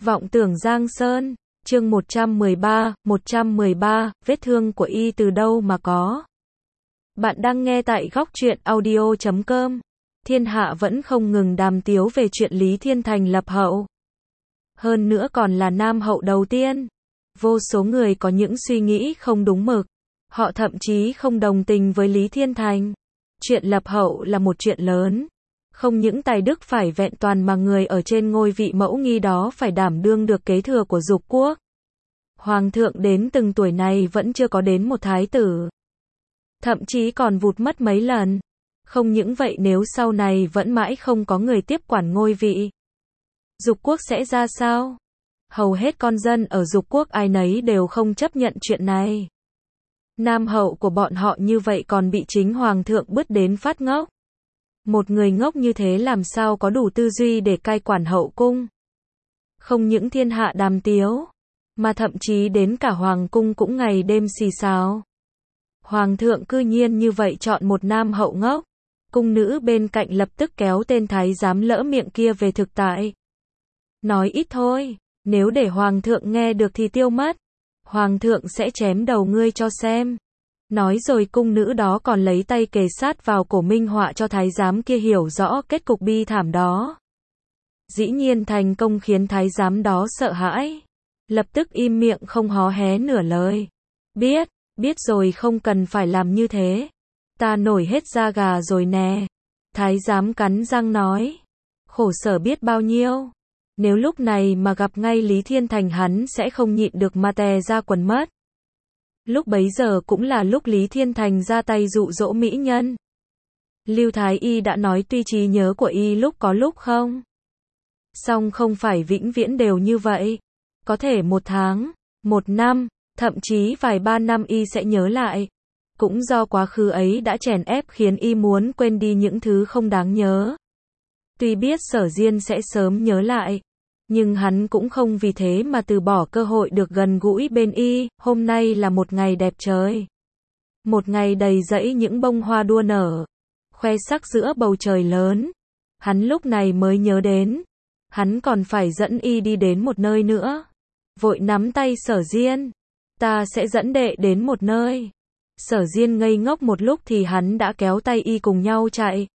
Vọng tưởng Giang Sơn, chương 113, vết thương của y từ đâu mà có. Bạn đang nghe tại góc truyện audio.com. Thiên hạ vẫn không ngừng đàm tiếu về chuyện Lý Thiên Thành lập hậu. Hơn nữa còn là nam hậu đầu tiên. Vô số người có những suy nghĩ không đúng mực. Họ thậm chí không đồng tình với Lý Thiên Thành. Chuyện lập hậu là một chuyện lớn. Không những tài đức phải vẹn toàn mà người ở trên ngôi vị mẫu nghi đó phải đảm đương được kế thừa của Dục quốc. Hoàng thượng đến từng tuổi này vẫn chưa có đến một thái tử. Thậm chí còn vụt mất mấy lần. Không những vậy, nếu sau này vẫn mãi không có người tiếp quản ngôi vị, Dục quốc sẽ ra sao? Hầu hết con dân ở Dục quốc ai nấy đều không chấp nhận chuyện này. Nam hậu của bọn họ như vậy còn bị chính hoàng thượng bứt đến phát ngốc. Một người ngốc như thế làm sao có đủ tư duy để cai quản hậu cung? Không những thiên hạ đàm tiếu, mà thậm chí đến cả hoàng cung cũng ngày đêm xì xào. Hoàng thượng cư nhiên như vậy chọn một nam hậu ngốc. Cung nữ bên cạnh lập tức kéo tên thái giám lỡ miệng kia về thực tại. Nói ít thôi, nếu để hoàng thượng nghe được thì tiêu mất. Hoàng thượng sẽ chém đầu ngươi cho xem. Nói rồi cung nữ đó còn lấy tay kề sát vào cổ minh họa cho thái giám kia hiểu rõ kết cục bi thảm đó. Dĩ nhiên thành công khiến thái giám đó sợ hãi. Lập tức im miệng không hó hé nửa lời. Biết rồi, không cần phải làm như thế. Ta nổi hết da gà rồi nè. Thái giám cắn răng nói. Khổ sở biết bao nhiêu. Nếu lúc này mà gặp ngay Lý Thiên Thành hắn sẽ không nhịn được mà tè ra quần mất. Lúc bấy giờ cũng là lúc Lý Thiên Thành ra tay dụ dỗ mỹ nhân. Lưu Thái Y đã nói tuy trí nhớ của y lúc có lúc không. Song không phải vĩnh viễn đều như vậy. Có thể một tháng, một năm, thậm chí vài ba năm y sẽ nhớ lại. Cũng do quá khứ ấy đã chèn ép khiến y muốn quên đi những thứ không đáng nhớ. Tuy biết Sở Diên sẽ sớm nhớ lại, nhưng hắn cũng không vì thế mà từ bỏ cơ hội được gần gũi bên y. Hôm nay là một ngày đẹp trời. Một ngày đầy rẫy những bông hoa đua nở, khoe sắc giữa bầu trời lớn. Hắn lúc này mới nhớ đến, hắn còn phải dẫn y đi đến một nơi nữa. Vội nắm tay Sở Diên. Ta sẽ dẫn đệ đến một nơi. Sở Diên ngây ngốc một lúc thì hắn đã kéo tay y cùng nhau chạy.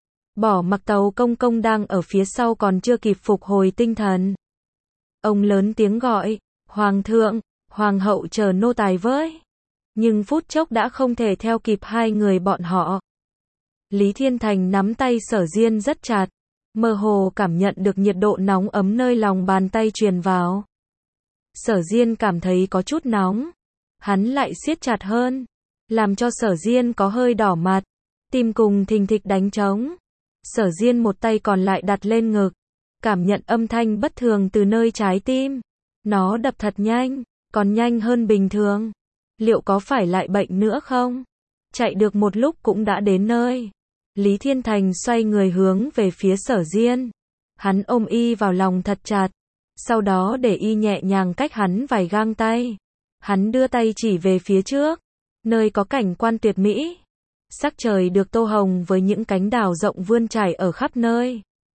Bỏ mặc Tàu Công Công đang ở phía sau còn chưa kịp phục hồi tinh thần. Ông lớn tiếng gọi, Hoàng thượng, Hoàng hậu chờ nô tài với. Nhưng phút chốc đã không thể theo kịp hai người bọn họ. Lý Thiên Thành nắm tay Sở Diên rất chặt, mơ hồ cảm nhận được nhiệt độ nóng ấm nơi lòng bàn tay truyền vào. Sở Diên cảm thấy có chút nóng, hắn lại siết chặt hơn, làm cho Sở Diên có hơi đỏ mặt, tim cùng thình thịch đánh trống. Sở Diên một tay còn lại đặt lên ngực, cảm nhận âm thanh bất thường từ nơi trái tim. Nó đập thật nhanh, còn nhanh hơn bình thường. Liệu có phải lại bệnh nữa không? Chạy được một lúc cũng đã đến nơi. Lý Thiên Thành xoay người hướng về phía Sở Diên. Hắn ôm y vào lòng thật chặt, sau đó để y nhẹ nhàng cách hắn vài gang tay. Hắn đưa tay chỉ về phía trước, nơi có cảnh quan tuyệt mỹ. Sắc trời được tô hồng với những cánh đào rộng vươn trải ở khắp nơi.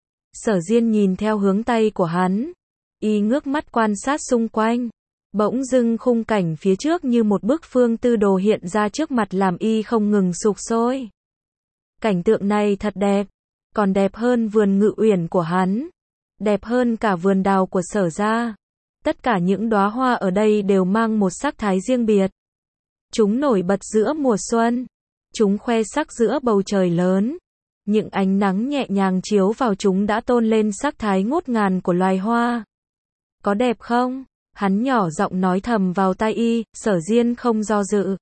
Sở Diên nhìn theo hướng tay của hắn, y ngước mắt quan sát xung quanh. Bỗng dưng khung cảnh phía trước như một bức phương tư đồ hiện ra trước mặt làm y không ngừng sục sôi. Cảnh tượng này thật đẹp, còn đẹp hơn vườn Ngự Uyển của hắn, đẹp hơn cả vườn đào của Sở gia. Tất cả những đóa hoa ở đây đều mang một sắc thái riêng biệt. Chúng nổi bật giữa mùa xuân, chúng khoe sắc giữa bầu trời lớn. Những ánh nắng nhẹ nhàng chiếu vào chúng đã tôn lên sắc thái ngút ngàn của loài hoa. Có đẹp không? Hắn nhỏ giọng nói thầm vào tai y. Sở Diên không do dự,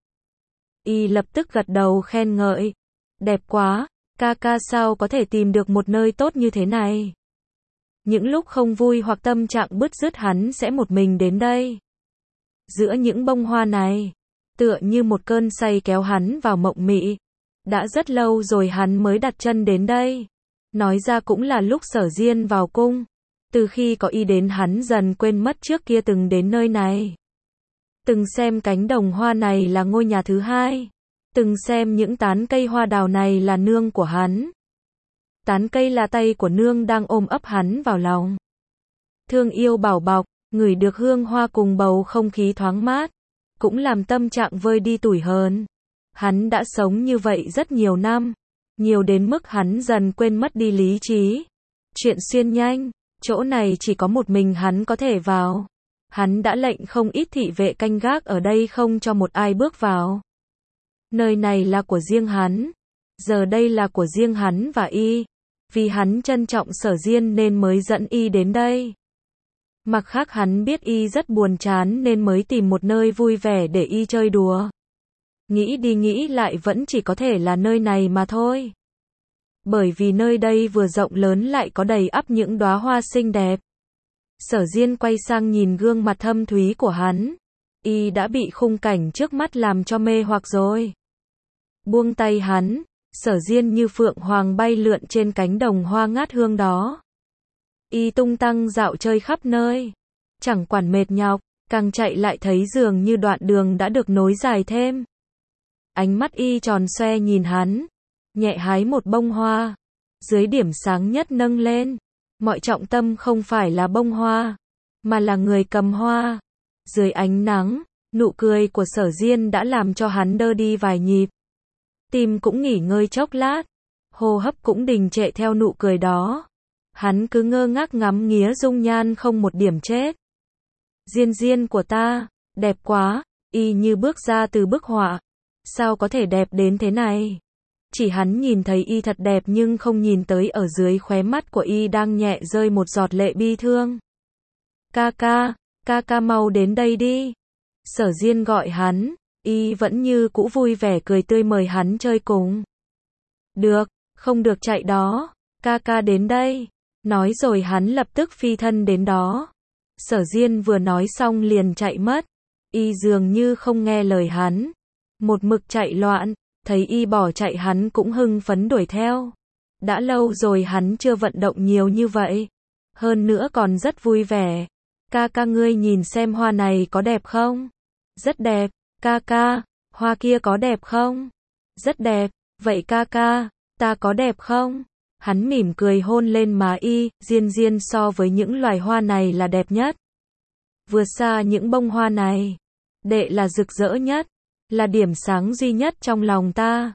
y lập tức gật đầu khen ngợi. Đẹp quá, ca ca sao có thể tìm được một nơi tốt như thế này. Những lúc không vui hoặc tâm trạng bứt rứt hắn sẽ một mình đến đây. Giữa những bông hoa này, tựa như một cơn say kéo hắn vào mộng mị. Đã rất lâu rồi hắn mới đặt chân đến đây. Nói ra cũng là lúc Sở Diên vào cung. Từ khi có y đến hắn dần quên mất trước kia từng đến nơi này. Từng xem cánh đồng hoa này là ngôi nhà thứ hai. Từng xem những tán cây hoa đào này là nương của hắn. Tán cây là tay của nương đang ôm ấp hắn vào lòng. thương yêu bảo bọc, ngửi được hương hoa cùng bầu không khí thoáng mát, cũng làm tâm trạng vơi đi tủi hờn. Hắn đã sống như vậy rất nhiều năm, nhiều đến mức hắn dần quên mất đi lý trí. Chuyện xuyên nhanh, chỗ này chỉ có một mình hắn có thể vào. Hắn đã lệnh không ít thị vệ canh gác ở đây không cho một ai bước vào. Nơi này là của riêng hắn, giờ đây là của riêng hắn và y, vì hắn trân trọng Sở Diên nên mới dẫn y đến đây. Mặt khác hắn biết y rất buồn chán nên mới tìm một nơi vui vẻ để y chơi đùa. Nghĩ đi nghĩ lại vẫn chỉ có thể là nơi này mà thôi. Bởi vì nơi đây vừa rộng lớn lại có đầy ắp những đóa hoa xinh đẹp. Sở Diên quay sang nhìn gương mặt thâm thúy của hắn. Y đã bị khung cảnh trước mắt làm cho mê hoặc rồi. Buông tay hắn, Sở Diên như phượng hoàng bay lượn trên cánh đồng hoa ngát hương đó. Y tung tăng dạo chơi khắp nơi, chẳng quản mệt nhọc, càng chạy lại thấy dường như đoạn đường đã được nối dài thêm. Ánh mắt y tròn xoe nhìn hắn, nhẹ hái một bông hoa, dưới điểm sáng nhất nâng lên. Mọi trọng tâm không phải là bông hoa, mà là người cầm hoa. Dưới ánh nắng, nụ cười của Sở Diên đã làm cho hắn đơ đi vài nhịp. Tim cũng nghỉ ngơi chốc lát, hô hấp cũng đình trệ theo nụ cười đó. Hắn cứ ngơ ngác ngắm nghía dung nhan không một điểm chết. Diên Diên của ta, đẹp quá, y như bước ra từ bức họa. Sao có thể đẹp đến thế này? Chỉ hắn nhìn thấy y thật đẹp nhưng không nhìn tới ở dưới khóe mắt của y đang nhẹ rơi một giọt lệ bi thương. Ca ca mau đến đây đi. Sở Diên gọi hắn, y vẫn như cũ vui vẻ cười tươi mời hắn chơi cùng. Được, không được chạy đó, ca đến đây. Nói rồi hắn lập tức phi thân đến đó. Sở Diên vừa nói xong liền chạy mất. Y dường như không nghe lời hắn, một mực chạy loạn. Thấy y bỏ chạy hắn cũng hưng phấn đuổi theo. Đã lâu rồi hắn chưa vận động nhiều như vậy. Hơn nữa còn rất vui vẻ. Ca ngươi nhìn xem hoa này có đẹp không? Rất đẹp. Ca, hoa kia có đẹp không? Rất đẹp. Vậy ca, ta có đẹp không? Hắn mỉm cười hôn lên má y, Diên so với những loài hoa này là đẹp nhất. Vượt xa những bông hoa này. Đệ là rực rỡ nhất. Là điểm sáng duy nhất trong lòng ta.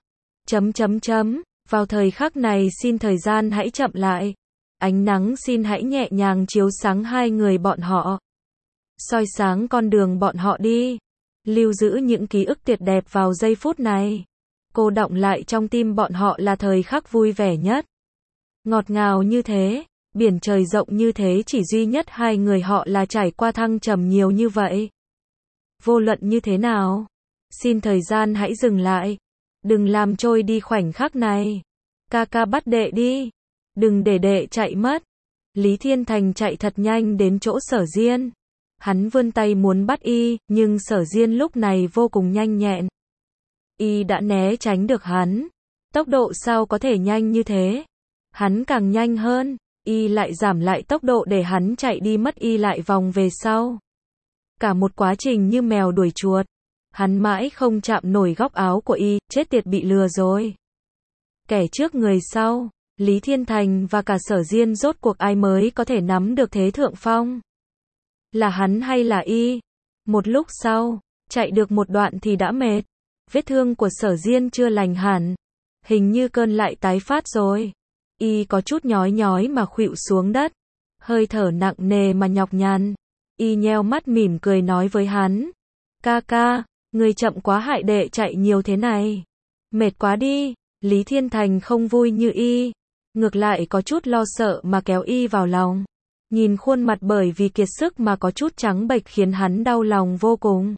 Vào thời khắc này xin thời gian hãy chậm lại. Ánh nắng xin hãy nhẹ nhàng chiếu sáng hai người bọn họ. Soi sáng con đường bọn họ đi. Lưu giữ những ký ức tuyệt đẹp vào giây phút này. Cô đọng lại trong tim bọn họ là thời khắc vui vẻ nhất. Ngọt ngào như thế, biển trời rộng như thế, chỉ duy nhất hai người họ là trải qua thăng trầm nhiều như vậy. Vô luận như thế nào, xin thời gian hãy dừng lại. Đừng làm trôi đi khoảnh khắc này. Ca bắt đệ đi. Đừng để đệ chạy mất. Lý Thiên Thành chạy thật nhanh đến chỗ Sở Diên. Hắn vươn tay muốn bắt y, nhưng Sở Diên lúc này vô cùng nhanh nhẹn. Y đã né tránh được hắn. Tốc độ sao có thể nhanh như thế? Hắn càng nhanh hơn, y lại giảm lại tốc độ để hắn chạy đi mất, y lại vòng về sau. Cả một quá trình như mèo đuổi chuột. Hắn mãi không chạm nổi góc áo của y, chết tiệt, bị lừa rồi. Kẻ trước người sau, Lý Thiên Thành và cả Sở Diên, rốt cuộc ai mới có thể nắm được thế thượng phong? Là hắn hay là y? Một lúc sau, chạy được một đoạn thì đã mệt. Vết thương của Sở Diên chưa lành hẳn. Hình như cơn lại tái phát rồi. Y có chút nhói mà khuỵu xuống đất. Hơi thở nặng nề mà nhọc nhằn. Y nheo mắt mỉm cười nói với hắn. Ca, người chậm quá, hại đệ chạy nhiều thế này. Mệt quá đi. Lý Thiên Thành không vui như y. Ngược lại có chút lo sợ mà kéo y vào lòng. Nhìn khuôn mặt bởi vì kiệt sức mà có chút trắng bệch khiến hắn đau lòng vô cùng.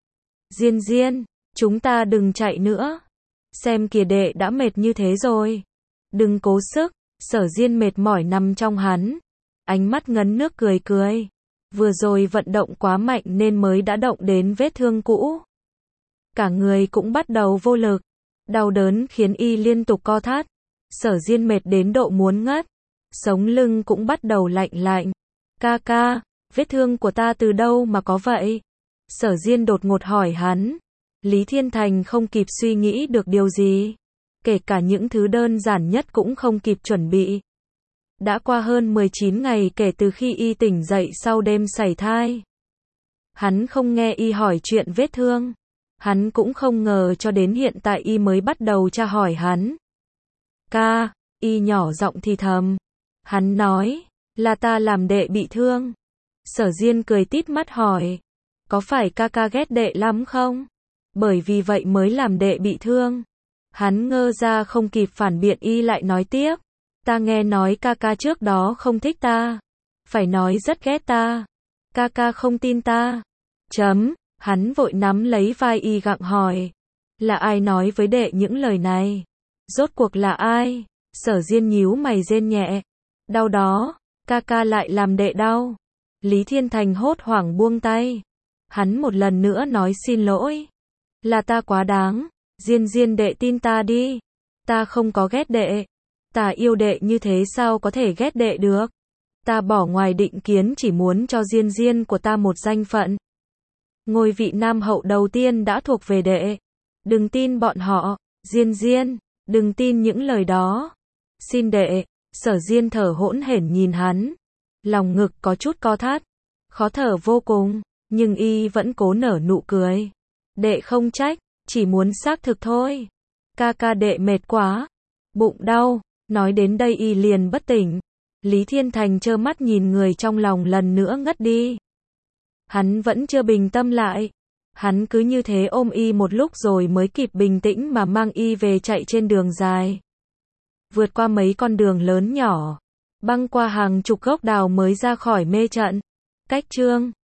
Diên, chúng ta đừng chạy nữa. Xem kìa, đệ đã mệt như thế rồi. Đừng cố sức. Sở Diên mệt mỏi nằm trong hắn. Ánh mắt ngấn nước cười. Vừa rồi vận động quá mạnh nên mới đã động đến vết thương cũ. Cả người cũng bắt đầu vô lực. Đau đớn khiến y liên tục co thắt. Sở Diên mệt đến độ muốn ngất. Sống lưng cũng bắt đầu lạnh. Ca, vết thương của ta từ đâu mà có vậy? Sở Diên đột ngột hỏi hắn. Lý Thiên Thành không kịp suy nghĩ được điều gì. Kể cả những thứ đơn giản nhất cũng không kịp chuẩn bị. Đã qua hơn 19 ngày kể từ khi y tỉnh dậy sau đêm sảy thai. Hắn không nghe y hỏi chuyện vết thương. Hắn cũng không ngờ cho đến hiện tại y mới bắt đầu tra hỏi hắn. Ca, y nhỏ giọng thì thầm. Hắn nói, là ta làm đệ bị thương. Sở Diên cười tít mắt hỏi, có phải ca ca ghét đệ lắm không? Bởi vì vậy mới làm đệ bị thương. Hắn ngơ ra không kịp phản biện, y lại nói tiếp. Ta nghe nói ca ca trước đó không thích ta. Phải nói rất ghét ta. Ca ca không tin ta. Hắn vội nắm lấy vai y gặng hỏi. Là ai nói với đệ những lời này? Rốt cuộc là ai? Sở Diên nhíu mày rên nhẹ. Đau đó, ca ca lại làm đệ đau. Lý Thiên Thành hốt hoảng buông tay. Hắn một lần nữa nói xin lỗi. Là ta quá đáng. Diên Diên đệ tin ta đi. Ta không có ghét đệ. Ta yêu đệ như thế sao có thể ghét đệ được. Ta bỏ ngoài định kiến chỉ muốn cho Diên Diên của ta một danh phận. Ngôi vị nam hậu đầu tiên đã thuộc về đệ. Đừng tin bọn họ, Diên Diên, đừng tin những lời đó. Xin đệ. Sở Diên thở hỗn hển nhìn hắn. Lòng ngực có chút co thắt, khó thở vô cùng, nhưng y vẫn cố nở nụ cười. Đệ không trách, chỉ muốn xác thực thôi. Ca ca đệ mệt quá, bụng đau. Nói đến đây y liền bất tỉnh. Lý Thiên Thành trơ mắt nhìn người trong lòng lần nữa ngất đi. Hắn vẫn chưa bình tâm lại. Hắn cứ như thế ôm y một lúc rồi mới kịp bình tĩnh mà mang y về chạy trên đường dài. Vượt qua mấy con đường lớn nhỏ, băng qua hàng chục gốc đào mới ra khỏi mê trận. Cách chương